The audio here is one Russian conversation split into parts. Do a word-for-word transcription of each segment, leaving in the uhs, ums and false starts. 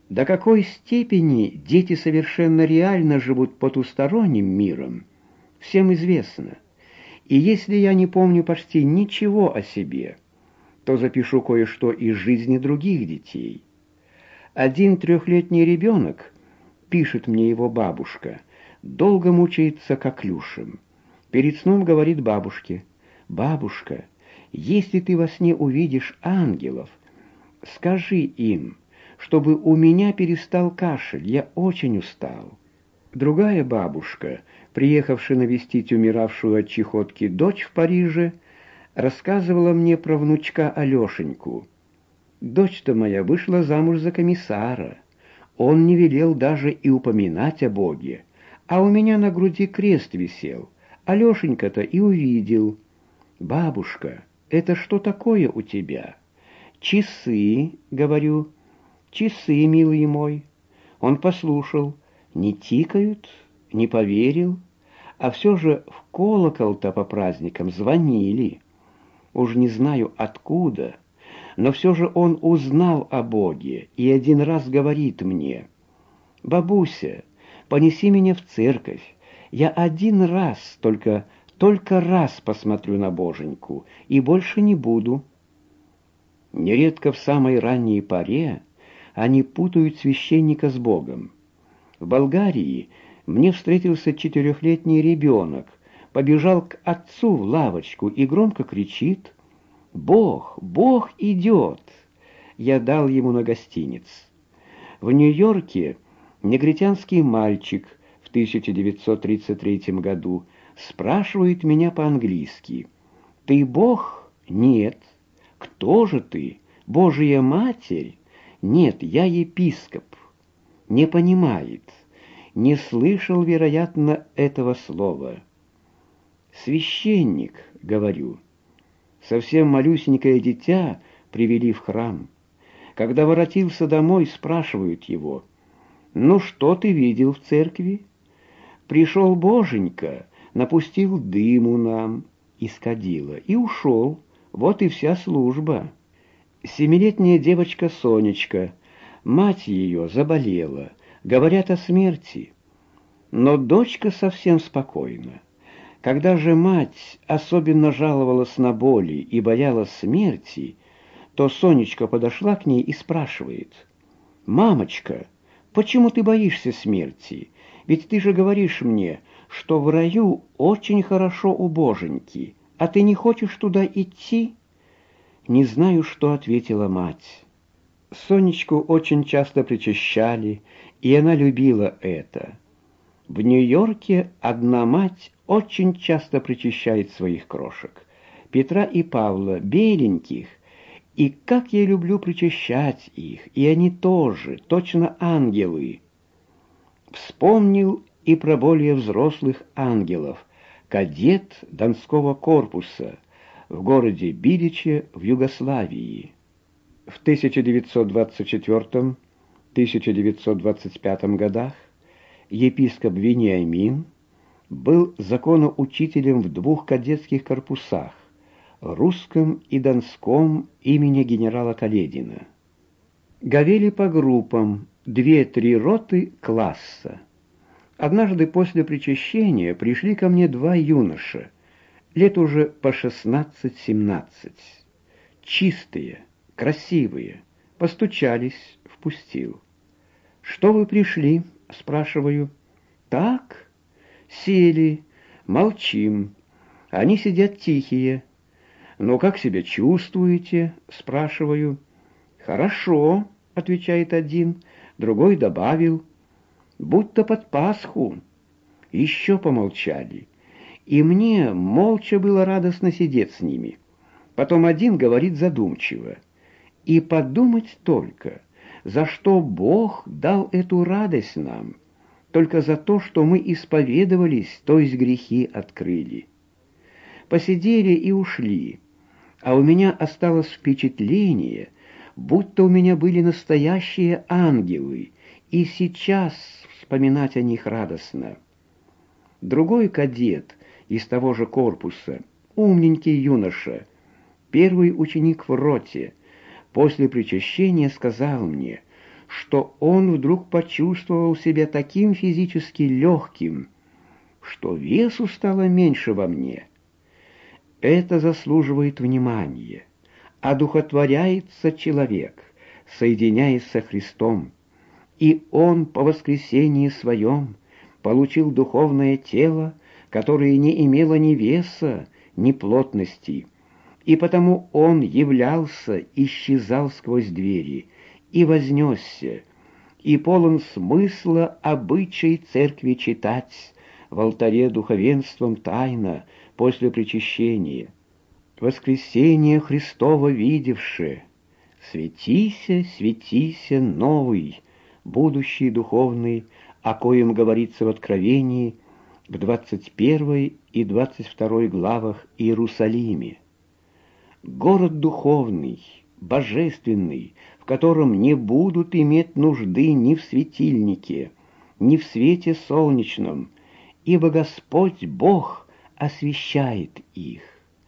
До какой степени дети совершенно реально живут потусторонним миром, всем известно. И если я не помню почти ничего о себе, то запишу кое-что из жизни других детей. Один трехлетний ребенок, пишет мне его бабушка, долго мучается коклюшем. Перед сном говорит бабушке: «Бабушка, если ты во сне увидишь ангелов, скажи им, чтобы у меня перестал кашель, я очень устал». Другая бабушка, приехавшая навестить умиравшую от чехотки дочь в Париже, рассказывала мне про внучка Алешеньку. «Дочь-то моя вышла замуж за комиссара. Он не велел даже и упоминать о Боге, а у меня на груди крест висел. Алешенька-то и увидел. Бабушка, это что такое у тебя?» «Часы», — говорю, — «часы, милый мой». Он послушал, не тикают, не поверил, а все же в колокол-то по праздникам звонили. Уж не знаю откуда, но все же он узнал о Боге и один раз говорит мне: «Бабуся, понеси меня в церковь, я один раз, только, только раз посмотрю на Боженьку и больше не буду». Нередко в самой ранней поре они путают священника с Богом. В Болгарии мне встретился четырехлетний ребенок, побежал к отцу в лавочку и громко кричит: «Бог, Бог идет!» Я дал ему на гостиниц. В Нью-Йорке негритянский мальчик в тысяча девятьсот тридцать третьем году спрашивает меня по-английски: «Ты Бог?» «Нет». «Кто же ты? Божья Матерь?» «Нет, я епископ». Не понимает, не слышал, вероятно, этого слова. «Священник», — говорю. Совсем малюсенькое дитя привели в храм. Когда воротился домой, спрашивают его: «Ну что ты видел в церкви?» «Пришел Боженька, напустил дыму нам из кадила и ушел. Вот и вся служба». Семилетняя девочка Сонечка, мать ее заболела, говорят о смерти. Но дочка совсем спокойна. Когда же мать особенно жаловалась на боли и боялась смерти, то Сонечка подошла к ней и спрашивает: «Мамочка, почему ты боишься смерти? Ведь ты же говоришь мне, что в раю очень хорошо у Боженьки, а ты не хочешь туда идти?» Не знаю, что ответила мать. Сонечку очень часто причащали, и она любила это. В Нью-Йорке одна мать очень часто причащает своих крошек, Петра и Павла, беленьких, и как я люблю причащать их, и они тоже, точно ангелы. Вспомнил и про более взрослых ангелов, кадет Донского корпуса в городе Биличе в Югославии. В тысяча девятьсот двадцать четвёртом — тысяча девятьсот двадцать пятом годах епископ Вениамин был законоучителем в двух кадетских корпусах, русском и донском имени генерала Каледина. Говели по группам, две-три роты класса. Однажды после причащения пришли ко мне два юноша, лет уже по шестнадцать-семнадцать, чистые, красивые, постучались, впустил. «Что вы пришли?» — спрашиваю. «Так?» Сели, молчим. Они сидят тихие. «Ну, как себя чувствуете?» — спрашиваю. «Хорошо», — отвечает один, другой добавил: «Будто под Пасху». Еще помолчали, и мне молча было радостно сидеть с ними. Потом один говорит задумчиво: «И подумать только, за что Бог дал эту радость нам, только за то, что мы исповедовались, то есть грехи открыли». Посидели и ушли, а у меня осталось впечатление, будто у меня были настоящие ангелы, и сейчас вспоминать о них радостно. Другой кадет из того же корпуса, умненький юноша, первый ученик в роте, после причащения сказал мне, что он вдруг почувствовал себя таким физически легким, что весу стало меньше во мне. Это заслуживает внимания. Одухотворяется человек, соединяясь со Христом, и он по воскресении своем получил духовное тело, которое не имело ни веса, ни плотности, и потому он являлся, исчезал сквозь двери, и вознесся, и полон смысла обычай церкви читать в алтаре духовенством тайно после причащения. Воскресение Христово видевше, светися, светися, новый, будущий духовный, о коем говорится в Откровении в двадцать первой и двадцать второй главах Иерусалиме. Город духовный, божественный, в котором не будут иметь нужды ни в светильнике, ни в свете солнечном, ибо Господь Бог освещает их.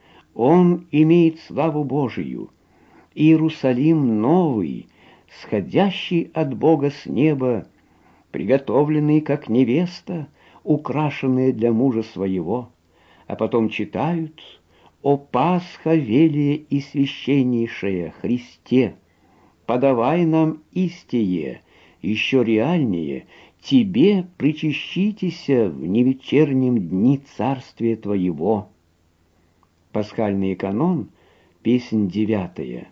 Он имеет славу Божию. Иерусалим новый, сходящий от Бога с неба, приготовленный как невеста, украшенная для мужа своего, а потом читают: «О Пасха велия и священнейшая Христе, подавай нам истие, еще реальнее, Тебе причащитеся в невечернем дни царствия Твоего». Пасхальный канон, песнь девятая.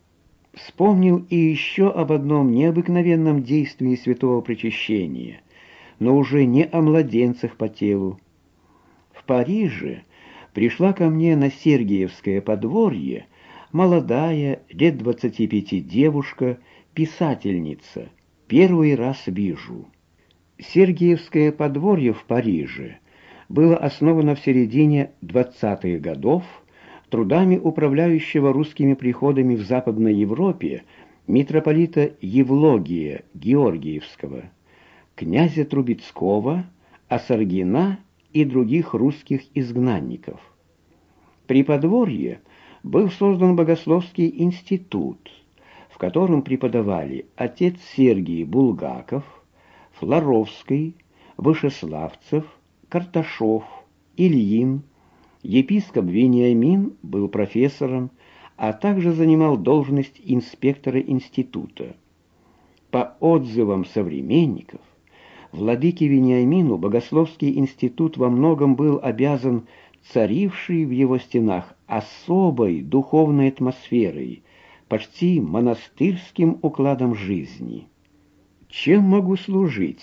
Вспомнил и еще об одном необыкновенном действии святого причащения, но уже не о младенцах по телу. В Париже пришла ко мне на Сергиевское подворье молодая, лет двадцати пяти девушка, писательница. Первый раз вижу. Сергиевское подворье в Париже было основано в середине двадцатых годов трудами управляющего русскими приходами в Западной Европе митрополита Евлогия Георгиевского, князя Трубецкого, Осаргина и других русских изгнанников. При подворье был создан богословский институт, в котором преподавали отец Сергий Булгаков, Флоровский, Вышеславцев, Карташов, Ильин. Епископ Вениамин был профессором, а также занимал должность инспектора института. По отзывам современников, владыке Вениамину Богословский институт во многом был обязан царившей в его стенах особой духовной атмосферой, почти монастырским укладом жизни. Чем могу служить?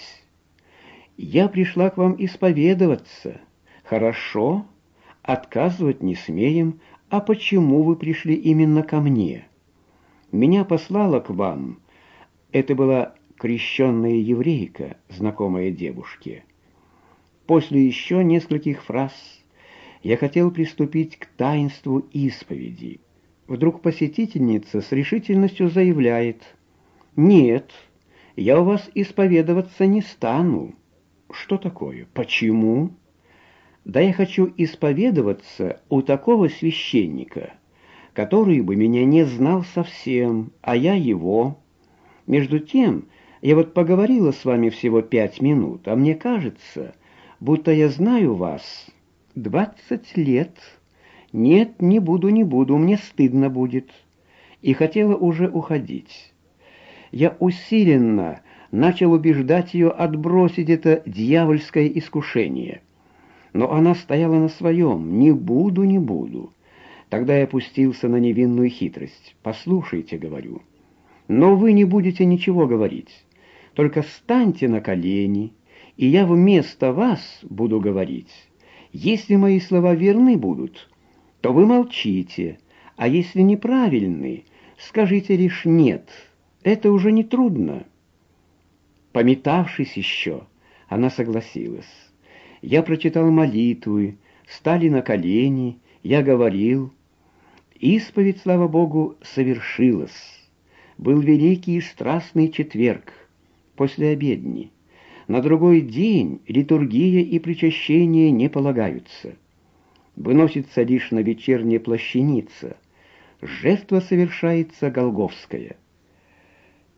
Я пришла к вам исповедоваться. Хорошо? Отказывать не смеем. А почему вы пришли именно ко мне? Меня послала к вам. Это была крещенная еврейка, знакомая девушке. После еще нескольких фраз я хотел приступить к таинству исповеди. Вдруг посетительница с решительностью заявляет: «Нет, я у вас исповедоваться не стану». Что такое? Почему? Да я хочу исповедоваться у такого священника, который бы меня не знал совсем, а я его. Между тем, я вот поговорила с вами всего пять минут, а мне кажется, будто я знаю вас двадцать лет. Нет, не буду, не буду, мне стыдно будет. И хотела уже уходить. Я усиленно начал убеждать ее отбросить это дьявольское искушение. Но она стояла на своем: «Не буду, не буду». Тогда я опустился на невинную хитрость. «Послушайте, — говорю, — но вы не будете ничего говорить. Только встаньте на колени, и я вместо вас буду говорить. Если мои слова верны будут, то вы молчите, а если неправильны, скажите лишь «нет». Это уже не трудно». Пометавшись еще, она согласилась. Я прочитал молитвы, стали на колени, я говорил. Исповедь, слава Богу, совершилась. Был великий и страстный четверг, после обедни. На другой день литургия и причащение не полагаются. Выносится лишь на вечерняя плащаница. Жертва совершается голгофская.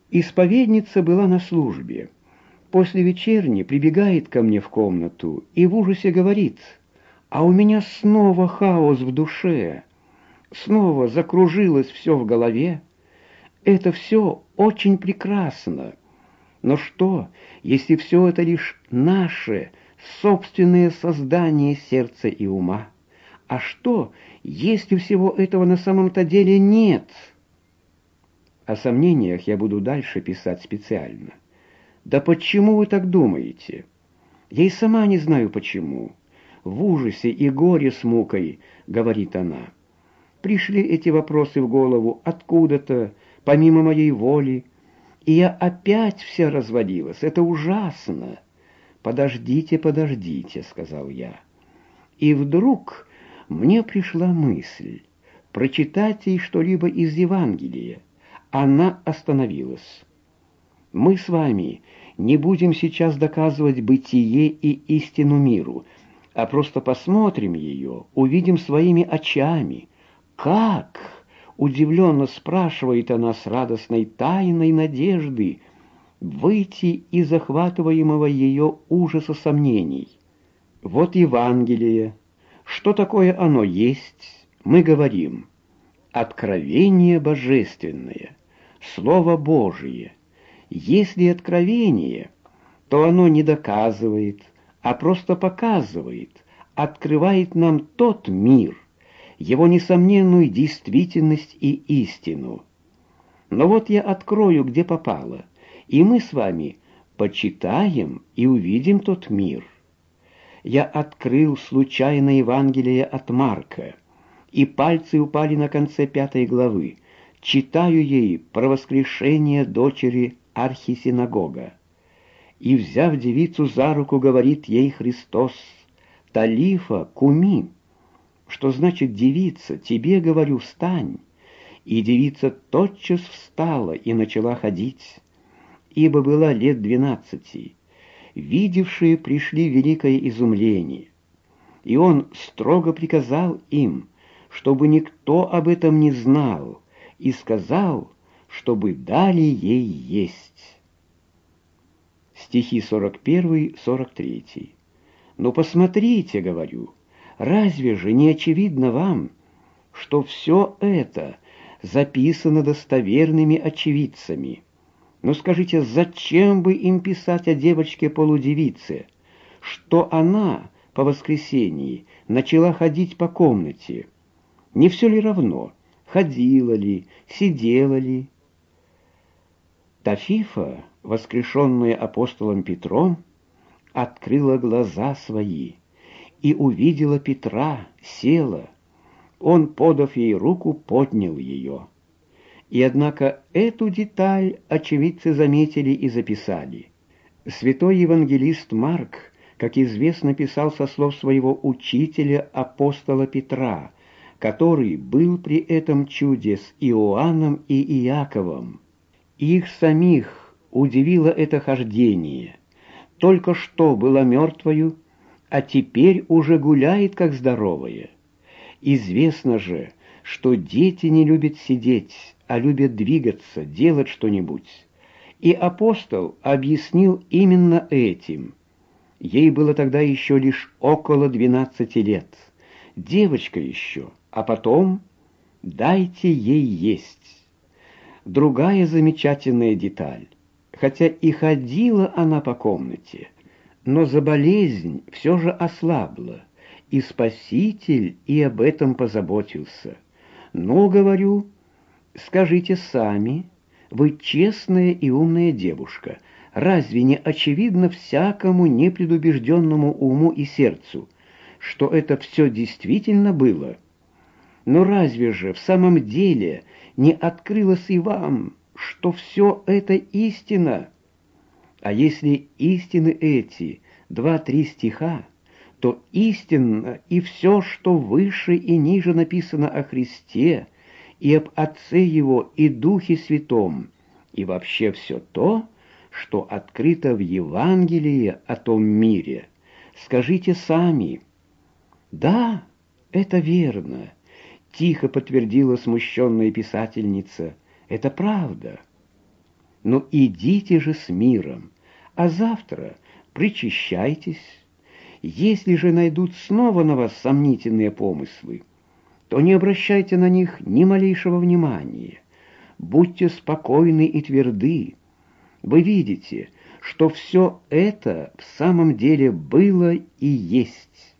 Исповедница была на службе. После вечерни прибегает ко мне в комнату и в ужасе говорит: «А у меня снова хаос в душе, снова закружилось все в голове. Это все очень прекрасно. Но что, если все это лишь наше собственное создание сердца и ума? А что, если всего этого на самом-то деле нет?» О сомнениях я буду дальше писать специально. «Да почему вы так думаете? Я и сама не знаю почему. В ужасе и горе с мукой», — говорит она. «Пришли эти вопросы в голову откуда-то, помимо моей воли, и я опять вся развалилась. Это ужасно». «Подождите, подождите», — сказал я. И вдруг мне пришла мысль прочитать ей что-либо из Евангелия. Она остановилась. «Мы с вами не будем сейчас доказывать бытие и истину миру, а просто посмотрим ее, увидим своими очами». «Как?» — удивленно спрашивает она с радостной тайной надежды выйти из захватываемого ее ужаса сомнений. Вот Евангелие. Что такое оно есть? Мы говорим: откровение божественное, Слово Божие. Если откровение, то оно не доказывает, а просто показывает, открывает нам тот мир, его несомненную действительность и истину. Но вот я открою, где попало, и мы с вами почитаем и увидим тот мир. Я открыл случайно Евангелие от Марка, и пальцы упали на конце пятой главы. Читаю ей про воскрешение дочери архисинагога. И, взяв девицу за руку, говорит ей Христос: «Талифа куми», что значит: «Девица, тебе говорю, встань». И девица тотчас встала и начала ходить, ибо была лет двенадцати. Видевшие пришли в великое изумление. И он строго приказал им, чтобы никто об этом не знал, и сказал, чтобы дали ей есть. Стихи сорок первый сорок третий. «Ну посмотрите, — говорю, — разве же не очевидно вам, что все это записано достоверными очевидцами? Но скажите, зачем бы им писать о девочке-полудевице, что она по воскресенье начала ходить по комнате? Не все ли равно, ходила ли, сидела ли?» Тафифа, воскрешенная апостолом Петром, открыла глаза свои и увидела Петра, села. Он, подав ей руку, поднял ее. И однако эту деталь очевидцы заметили и записали. Святой евангелист Марк, как известно, писал со слов своего учителя апостола Петра, который был при этом чуде с Иоанном и Иаковом. Их самих удивило это хождение. Только что была мертвою, а теперь уже гуляет, как здоровая. Известно же, что дети не любят сидеть, а любят двигаться, делать что-нибудь. И апостол объяснил именно этим. Ей было тогда еще лишь около двенадцати лет. Девочка еще, а потом дайте ей есть. Другая замечательная деталь. Хотя и ходила она по комнате, но за болезнь все же ослабла, и Спаситель и об этом позаботился. «Ну, — говорю, — скажите сами, вы честная и умная девушка, разве не очевидно всякому непредубежденному уму и сердцу, что это все действительно было? Но разве же в самом деле не открылось и вам, что все это истина? А если истины эти два-три стиха, то истинно и все, что выше и ниже написано о Христе и об Отце Его и Духе Святом, и вообще все то, что открыто в Евангелии о том мире. Скажите сами». «Да, это верно», — тихо подтвердила смущенная писательница. «Это правда». Ну идите же с миром, а завтра причащайтесь. Если же найдут снова на вас сомнительные помыслы, то не обращайте на них ни малейшего внимания. Будьте спокойны и тверды. Вы видите, что все это в самом деле было и есть.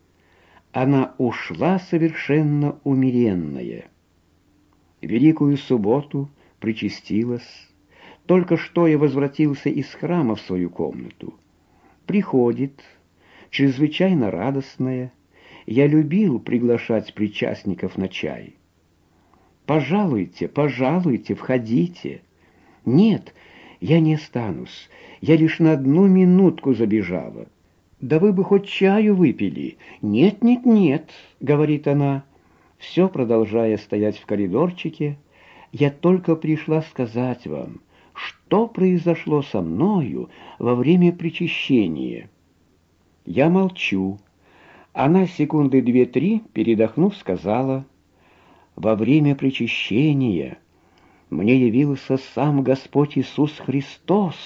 Она ушла совершенно умеренная. Великую субботу причастилась. Только что я возвратился из храма в свою комнату. Приходит, чрезвычайно радостная. Я любил приглашать причастников на чай. «Пожалуйте, пожалуйте, входите». «Нет, я не останусь, я лишь на одну минутку забежала». «Да вы бы хоть чаю выпили». «Нет, нет, нет», — говорит она, все продолжая стоять в коридорчике. «Я только пришла сказать вам, что произошло со мною во время причащения». Я молчу. Она секунды две-три, передохнув, сказала: «Во время причащения мне явился сам Господь Иисус Христос».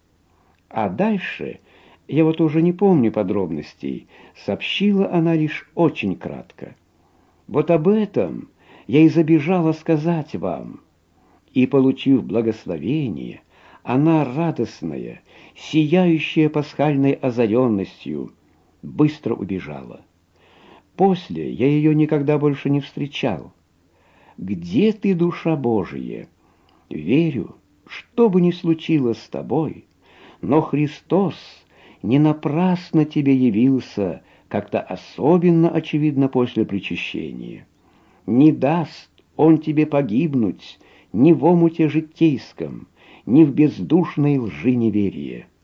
А дальше, я вот уже не помню подробностей, сообщила она лишь очень кратко. Вот об этом я и забежала сказать вам. И, получив благословение, она радостная, сияющая пасхальной озаренностью, быстро убежала. После я ее никогда больше не встречал. Где ты, душа Божия? Верю, что бы ни случилось с тобой, но Христос не напрасно тебе явился, как-то особенно очевидно после причащения. Не даст Он тебе погибнуть ни в омуте житейском, ни в бездушной лжи неверия.